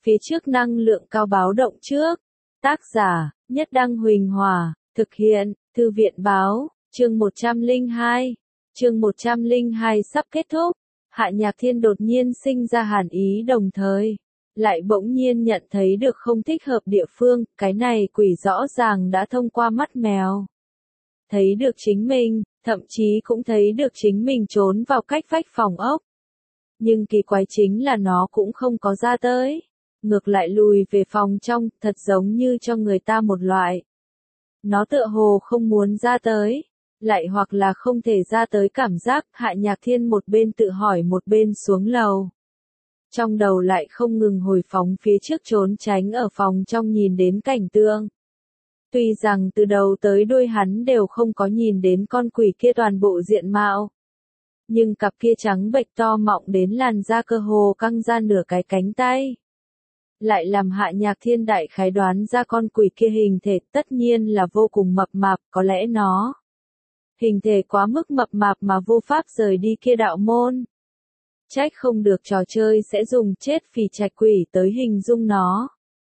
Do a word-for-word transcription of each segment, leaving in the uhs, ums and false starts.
phía trước năng lượng cao báo động trước. Tác giả, Nhất Đăng Huỳnh Hòa, thực hiện, Thư viện Báo, chương một trăm lẻ hai. Chương một trăm lẻ hai sắp kết thúc. Hạ Nhạc Thiên đột nhiên sinh ra hàn ý đồng thời. Lại bỗng nhiên nhận thấy được không thích hợp địa phương, cái này quỷ rõ ràng đã thông qua mắt mèo. Thấy được chính mình, thậm chí cũng thấy được chính mình trốn vào cách vách phòng ốc. Nhưng kỳ quái chính là nó cũng không có ra tới. Ngược lại lùi về phòng trong, thật giống như cho người ta một loại. Nó tựa hồ không muốn ra tới. Lại hoặc là không thể ra tới cảm giác, Hạ Nhạc Thiên một bên tự hỏi một bên xuống lầu. Trong đầu lại không ngừng hồi phóng phía trước trốn tránh ở phòng trong nhìn đến cảnh tượng. Tuy rằng từ đầu tới đuôi hắn đều không có nhìn đến con quỷ kia toàn bộ diện mạo. Nhưng cặp kia trắng bệch to mọng đến làn da cơ hồ căng ra nửa cái cánh tay. Lại làm Hạ Nhạc Thiên đại khái đoán ra con quỷ kia hình thể tất nhiên là vô cùng mập mạp, có lẽ nó. Hình thể quá mức mập mạp mà vô pháp rời đi kia đạo môn. Trách không được trò chơi sẽ dùng chết phì trạch quỷ tới hình dung nó.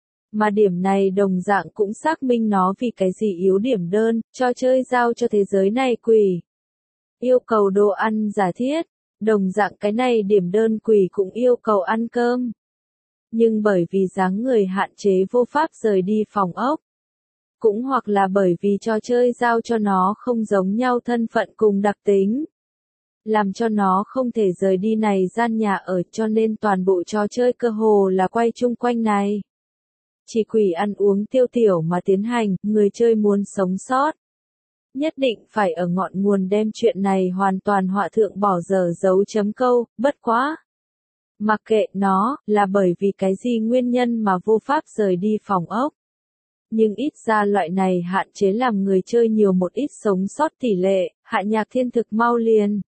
Mà điểm này đồng dạng cũng xác minh nó vì cái gì yếu điểm đơn, trò chơi giao cho thế giới này quỷ. Yêu cầu đồ ăn giả thiết, đồng dạng cái này điểm đơn quỷ cũng yêu cầu ăn cơm. Nhưng bởi vì dáng người hạn chế vô pháp rời đi phòng ốc. Cũng hoặc là bởi vì trò chơi giao cho nó không giống nhau thân phận cùng đặc tính. Làm cho nó không thể rời đi này gian nhà ở cho nên toàn bộ trò chơi cơ hồ là quay chung quanh này. Chỉ quỷ ăn uống tiêu tiểu mà tiến hành, người chơi muốn sống sót. Nhất định phải ở ngọn nguồn đem chuyện này hoàn toàn họa thượng bỏ dở dấu chấm câu, bất quá. Mặc kệ nó, là bởi vì cái gì nguyên nhân mà vô pháp rời đi phòng ốc. Nhưng ít ra loại này hạn chế làm người chơi nhiều một ít sống sót tỷ lệ, Hạ Nhạc Thiên thực mau liền.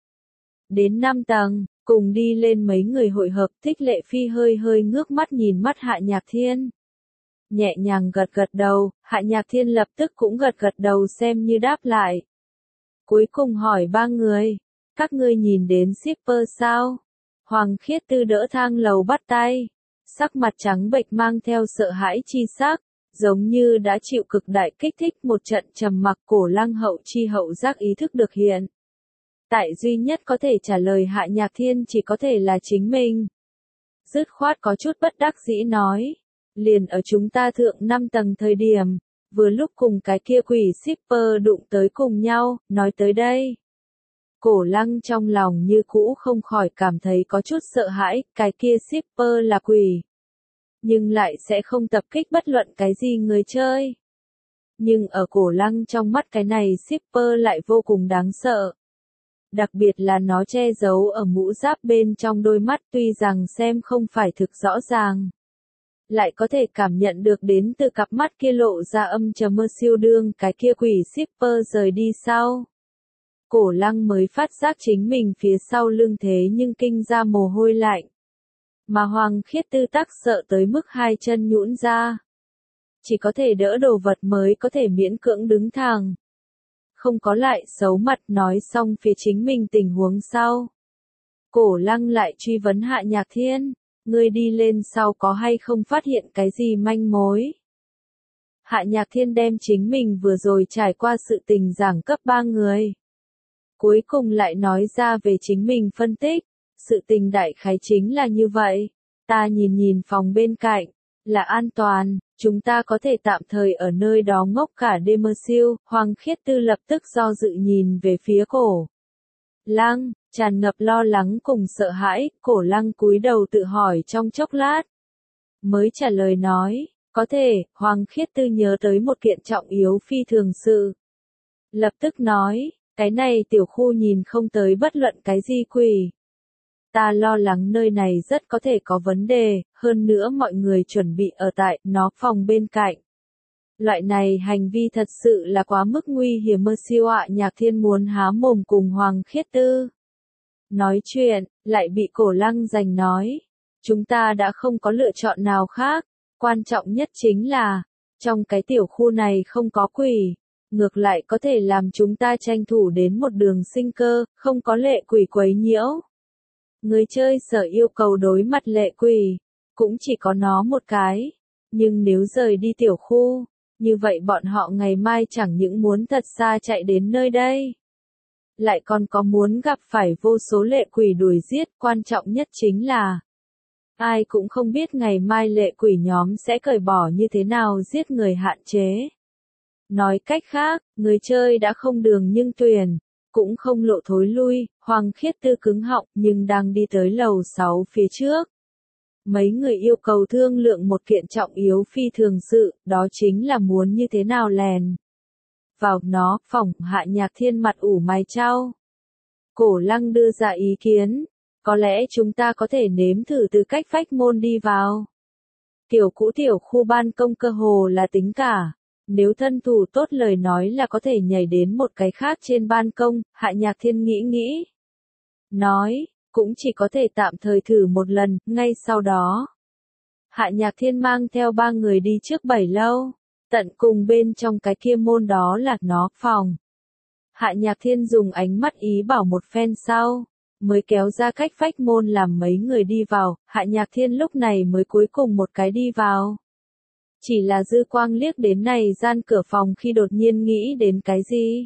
Đến năm tầng, cùng đi lên mấy người hội hợp, Thích Lệ Phi hơi hơi ngước mắt nhìn mắt Hạ Nhạc Thiên. Nhẹ nhàng gật gật đầu, Hạ Nhạc Thiên lập tức cũng gật gật đầu xem như đáp lại. Cuối cùng hỏi ba người, các ngươi nhìn đến shipper sao? Hoàng Khiết Tư đỡ thang lầu bắt tay, sắc mặt trắng bệch mang theo sợ hãi chi sắc, giống như đã chịu cực đại kích thích một trận trầm mặc. Cổ Lăng hậu chi hậu giác ý thức được hiện. Tại duy nhất có thể trả lời Hạ Nhạc Thiên chỉ có thể là chính mình. Dứt khoát có chút bất đắc dĩ nói, liền ở chúng ta thượng năm tầng thời điểm, vừa lúc cùng cái kia quỷ shipper đụng tới cùng nhau, nói tới đây. Cổ Lăng trong lòng như cũ không khỏi cảm thấy có chút sợ hãi, cái kia shipper là quỷ. Nhưng lại sẽ không tập kích bất luận cái gì người chơi. Nhưng ở Cổ Lăng trong mắt cái này shipper lại vô cùng đáng sợ. Đặc biệt là nó che giấu ở mũ giáp bên trong đôi mắt tuy rằng xem không phải thực rõ ràng. Lại có thể cảm nhận được đến từ cặp mắt kia lộ ra âm trầm mơ siêu đương cái kia quỷ shipper rời đi sau. Cổ Lăng mới phát giác chính mình phía sau lưng thế nhưng kinh ra mồ hôi lạnh. Mà Hoàng Khiết Tư tắc sợ tới mức hai chân nhũn ra. Chỉ có thể đỡ đồ vật mới có thể miễn cưỡng đứng thẳng. Không có lại xấu mặt nói xong phía chính mình tình huống sau. Cổ Lăng lại truy vấn Hạ Nhạc Thiên, ngươi đi lên sau có hay không phát hiện cái gì manh mối? Hạ Nhạc Thiên đem chính mình vừa rồi trải qua sự tình giảng cấp ba người. Cuối cùng lại nói ra về chính mình phân tích, sự tình đại khái chính là như vậy, ta nhìn nhìn phòng bên cạnh, là an toàn, chúng ta có thể tạm thời ở nơi đó ngốc cả đêm mơ siêu. Hoàng Khiết Tư lập tức do dự nhìn về phía Cổ Lăng, tràn ngập lo lắng cùng sợ hãi. Cổ Lăng cúi đầu tự hỏi trong chốc lát, mới trả lời nói, có thể. Hoàng Khiết Tư nhớ tới một kiện trọng yếu phi thường sự, lập tức nói, cái này tiểu khu nhìn không tới bất luận cái gì quỷ. Ta lo lắng nơi này rất có thể có vấn đề, hơn nữa mọi người chuẩn bị ở tại nó phòng bên cạnh. Loại này hành vi thật sự là quá mức nguy hiểm. Mơ siêu Hạ Nhạc Thiên muốn há mồm cùng Hoàng Khiết Tư nói chuyện, lại bị Cổ Lăng giành nói. Chúng ta đã không có lựa chọn nào khác, quan trọng nhất chính là, trong cái tiểu khu này không có quỷ. Ngược lại có thể làm chúng ta tranh thủ đến một đường sinh cơ, không có lệ quỷ quấy nhiễu. Người chơi sở yêu cầu đối mặt lệ quỷ, cũng chỉ có nó một cái. Nhưng nếu rời đi tiểu khu, như vậy bọn họ ngày mai chẳng những muốn thật xa chạy đến nơi đây, lại còn có muốn gặp phải vô số lệ quỷ đuổi giết, quan trọng nhất chính là ai cũng không biết ngày mai lệ quỷ nhóm sẽ cởi bỏ như thế nào giết người hạn chế. Nói cách khác, người chơi đã không đường nhưng tuyền, cũng không lộ thối lui, Hoàng Khiết Tư cứng họng nhưng đang đi tới lầu sáu phía trước. Mấy người yêu cầu thương lượng một kiện trọng yếu phi thường sự, đó chính là muốn như thế nào lèn vào nó. Phòng Hạ Nhạc Thiên mặt ủ mày chau. Cổ Lăng đưa ra ý kiến, có lẽ chúng ta có thể nếm thử từ cách phách môn đi vào. Tiểu cũ tiểu khu ban công cơ hồ là tính cả, nếu thân thủ tốt lời nói là có thể nhảy đến một cái khác trên ban công. Hạ Nhạc Thiên nghĩ nghĩ, nói, cũng chỉ có thể tạm thời thử một lần. Ngay sau đó, Hạ Nhạc Thiên mang theo ba người đi trước bảy lâu, tận cùng bên trong cái kia môn đó là nó phòng. Hạ Nhạc Thiên dùng ánh mắt ý bảo một phen sau, mới kéo ra cách phách môn làm mấy người đi vào. Hạ Nhạc Thiên lúc này mới cuối cùng một cái đi vào. Chỉ là dư quang liếc đến này gian cửa phòng khi đột nhiên nghĩ đến cái gì.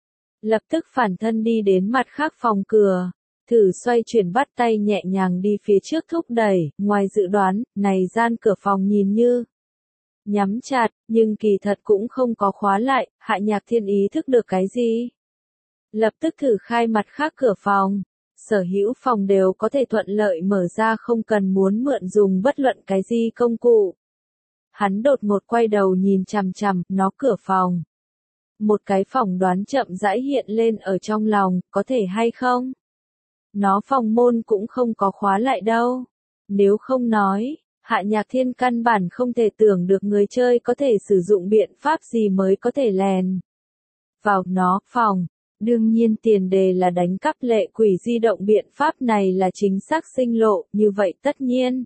Lập tức phản thân đi đến mặt khác phòng cửa, thử xoay chuyển bắt tay nhẹ nhàng đi phía trước thúc đẩy. Ngoài dự đoán, này gian cửa phòng nhìn như nhắm chặt, nhưng kỳ thật cũng không có khóa lại. Hạ Nhạc Thiên ý thức được cái gì, lập tức thử khai mặt khác cửa phòng. Sở hữu phòng đều có thể thuận lợi mở ra, không cần muốn mượn dùng bất luận cái gì công cụ. Hắn đột ngột quay đầu nhìn chằm chằm nó cửa phòng. Một cái phỏng đoán chậm rãi hiện lên ở trong lòng, có thể hay không? Nó phòng môn cũng không có khóa lại đâu. Nếu không nói, Hạ Nhạc Thiên căn bản không thể tưởng được người chơi có thể sử dụng biện pháp gì mới có thể lèn vào nó phòng. Đương nhiên tiền đề là đánh cắp lệ quỷ di động, biện pháp này là chính xác sinh lộ, như vậy tất nhiên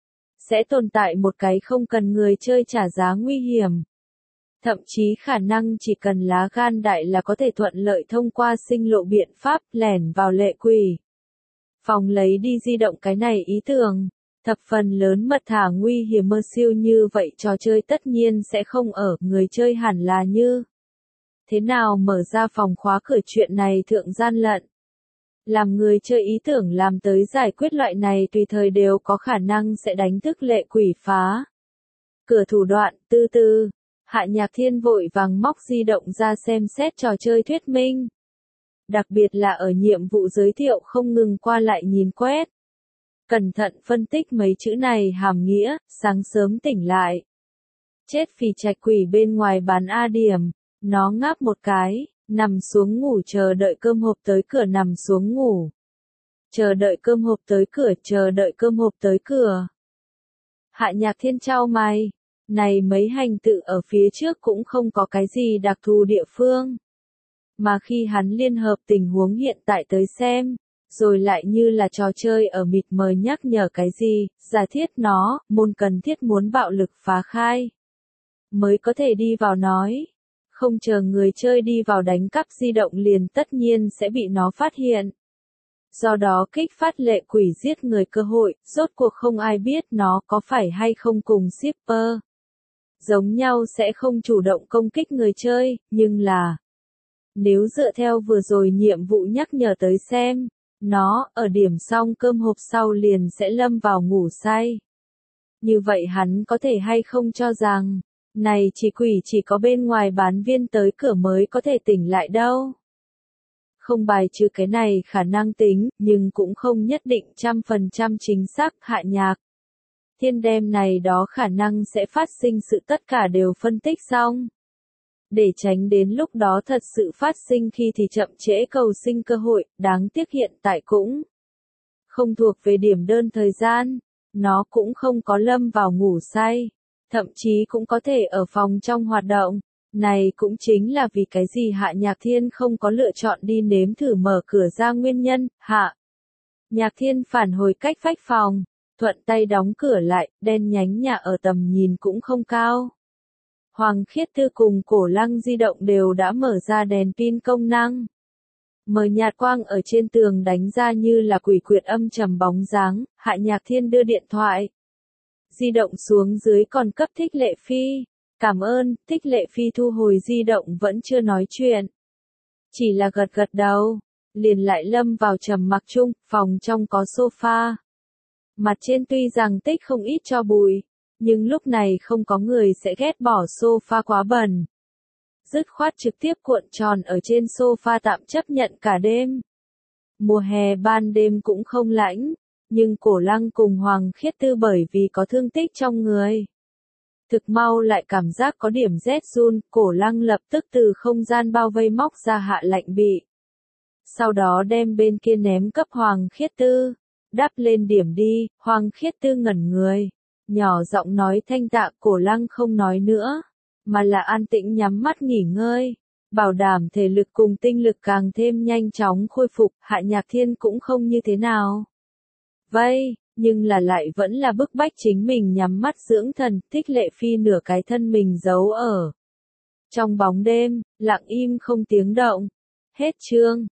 sẽ tồn tại một cái không cần người chơi trả giá nguy hiểm. Thậm chí khả năng chỉ cần lá gan đại là có thể thuận lợi thông qua sinh lộ biện pháp lẻn vào lệ quỷ phòng lấy đi di động. Cái này ý tưởng thập phần lớn mật thả nguy hiểm mơ siêu như vậy trò chơi tất nhiên sẽ không ở. Người chơi hẳn là như thế nào mở ra phòng khóa cửa, chuyện này thượng gian lận. Làm người chơi ý tưởng làm tới giải quyết loại này tùy thời đều có khả năng sẽ đánh thức lệ quỷ phá cửa thủ đoạn. Từ từ, Hạ Nhạc Thiên vội vàng móc di động ra xem xét trò chơi thuyết minh. Đặc biệt là ở nhiệm vụ giới thiệu không ngừng qua lại nhìn quét. Cẩn thận phân tích mấy chữ này hàm nghĩa. Sáng sớm tỉnh lại, chết phì trạch quỷ bên ngoài bán A điểm. Nó ngáp một cái, nằm xuống ngủ, chờ đợi cơm hộp tới cửa. Nằm xuống ngủ, chờ đợi cơm hộp tới cửa, chờ đợi cơm hộp tới cửa. Hạ Nhạc Thiên chau mày, này mấy hành tự ở phía trước cũng không có cái gì đặc thù địa phương. Mà khi hắn liên hợp tình huống hiện tại tới xem, rồi lại như là trò chơi ở mịt mờ nhắc nhở cái gì, giả thiết nó, môn cần thiết muốn bạo lực phá khai mới có thể đi vào nói. Không chờ người chơi đi vào đánh cắp di động liền tất nhiên sẽ bị nó phát hiện. Do đó kích phát lệ quỷ giết người cơ hội. Rốt cuộc không ai biết nó có phải hay không cùng shipper giống nhau sẽ không chủ động công kích người chơi, nhưng là nếu dựa theo vừa rồi nhiệm vụ nhắc nhở tới xem, nó ở điểm xong cơm hộp sau liền sẽ lâm vào ngủ say. Như vậy hắn có thể hay không cho rằng này chỉ quỷ chỉ có bên ngoài bán viên tới cửa mới có thể tỉnh lại đâu. Không bài trừ cái này khả năng tính, nhưng cũng không nhất định trăm phần trăm chính xác. Hạ Nhạc Thiên đem này đó khả năng sẽ phát sinh sự tất cả đều phân tích xong. Để tránh đến lúc đó thật sự phát sinh khi thì chậm trễ cầu sinh cơ hội. Đáng tiếc hiện tại cũng không thuộc về điểm đơn thời gian, nó cũng không có lâm vào ngủ say. Thậm chí cũng có thể ở phòng trong hoạt động. Này cũng chính là vì cái gì Hạ Nhạc Thiên không có lựa chọn đi nếm thử mở cửa ra nguyên nhân. Hạ Nhạc Thiên phản hồi cách phách phòng, thuận tay đóng cửa lại. Đen nhánh nhà ở tầm nhìn cũng không cao. Hoàng Khiết Tư cùng Cổ Lăng di động đều đã mở ra đèn pin công năng. Mờ nhạt quang ở trên tường đánh ra như là quỷ quyệt âm trầm bóng dáng. Hạ Nhạc Thiên đưa điện thoại di động xuống dưới còn cấp Thích Lệ Phi. Cảm ơn, Thích Lệ Phi thu hồi di động vẫn chưa nói chuyện. Chỉ là gật gật đầu, liền lại lâm vào trầm mặc chung, phòng trong có sofa. Mặt trên tuy rằng tích không ít cho bụi, nhưng lúc này không có người sẽ ghét bỏ sofa quá bẩn. Dứt khoát trực tiếp cuộn tròn ở trên sofa tạm chấp nhận cả đêm. Mùa hè ban đêm cũng không lạnh, nhưng Cổ Lăng cùng Hoàng Khiết Tư bởi vì có thương tích trong người. Thực mau lại cảm giác có điểm rét run, Cổ Lăng lập tức từ không gian bao vây móc ra hạ lạnh bị. Sau đó đem bên kia ném cấp Hoàng Khiết Tư. Đắp lên điểm đi, Hoàng Khiết Tư ngẩn người. Nhỏ giọng nói thanh tạ, Cổ Lăng không nói nữa, mà là an tĩnh nhắm mắt nghỉ ngơi. Bảo đảm thể lực cùng tinh lực càng thêm nhanh chóng khôi phục, Hạ Nhạc Thiên cũng không như thế nào. Vây, nhưng là lại vẫn là bức bách chính mình nhắm mắt dưỡng thần, Thích Lệ Phi nửa cái thân mình giấu ở trong bóng đêm, lặng im không tiếng động. Hết chương.